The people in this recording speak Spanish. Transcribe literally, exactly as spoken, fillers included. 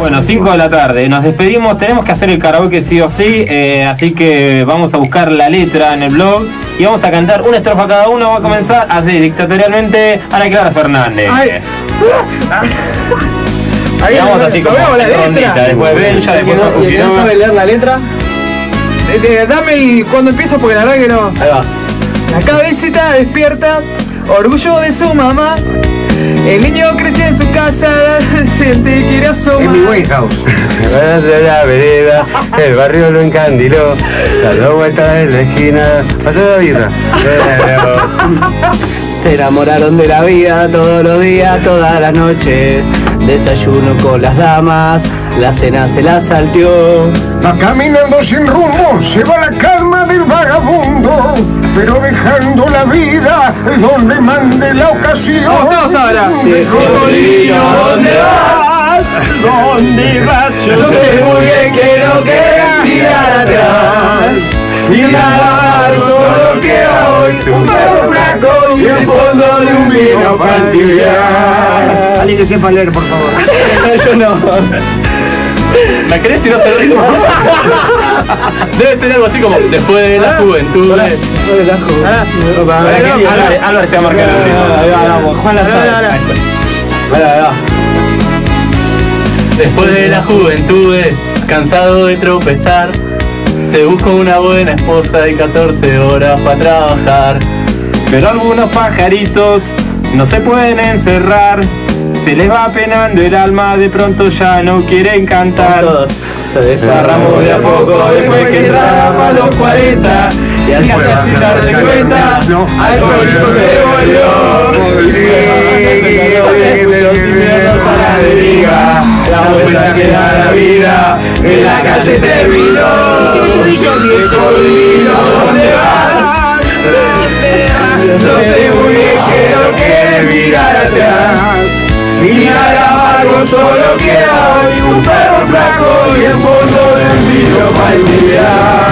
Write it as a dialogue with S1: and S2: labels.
S1: Bueno, cinco de la tarde, nos despedimos, tenemos que hacer el karaoke sí o sí, eh, así que vamos a buscar la letra en el blog y vamos a cantar una estrofa cada uno. Va a comenzar así, dictatorialmente, Ana Clara Fernández.
S2: Ay.
S1: Y vamos así como
S2: la
S1: rondita,
S2: letra.
S1: después Bella, después
S2: ¿Y
S1: Facu
S2: el que no sabe leer la letra? Eh, eh, Dame el cuando empieza porque la verdad que no.
S3: Ahí va.
S2: La cabecita despierta, orgullo de su mamá. El niño creció en su casa, siente que quiere asomar.
S3: En mi White House.
S4: De la vereda, el barrio lo encandiló, dando vueltas en la esquina, pasó la birra.
S3: Se enamoraron de la vida todos los días, todas las noches. Desayuno con las damas, la cena se la salteó.
S5: Va caminando sin rumbo, se va la calma del vagabundo, pero dejando la vida donde mande la ocasión.
S2: Vamos todos ahora.
S3: Colino, ¿dónde vas?
S5: ¿Dónde vas?
S3: Yo sé muy bien que no querés mirar atrás. Mirar, solo queda hoy un perro flaco y el fondo de un vino para tibiar.
S5: Alguien que sepa leer, por favor.
S3: Yo no.
S1: ¿La querés si no se ritmo? Debe ser algo así como después de la juventud. Álvaro te va a marcar el ritmo.
S3: Juan la sabe.
S6: Después de las juventudes, cansado de tropezar, se busca una buena esposa y catorce horas para trabajar.
S1: Pero algunos pajaritos no se pueden encerrar, se les va penando el alma, de pronto ya no quieren cantar.
S3: Se desparramó de a poco después que entraba para los cuarenta. Y al sin darse cuenta, alcohólico se volvió. De los inviernos a la deriva, la vuelta que da la vida, en la calle terminó. Viejo divino, ¿dónde vas? No sé muy bien que no quieres mirar atrás. Final amargo, solo queda hoy un perro flaco y el fondo del vino para olvidar.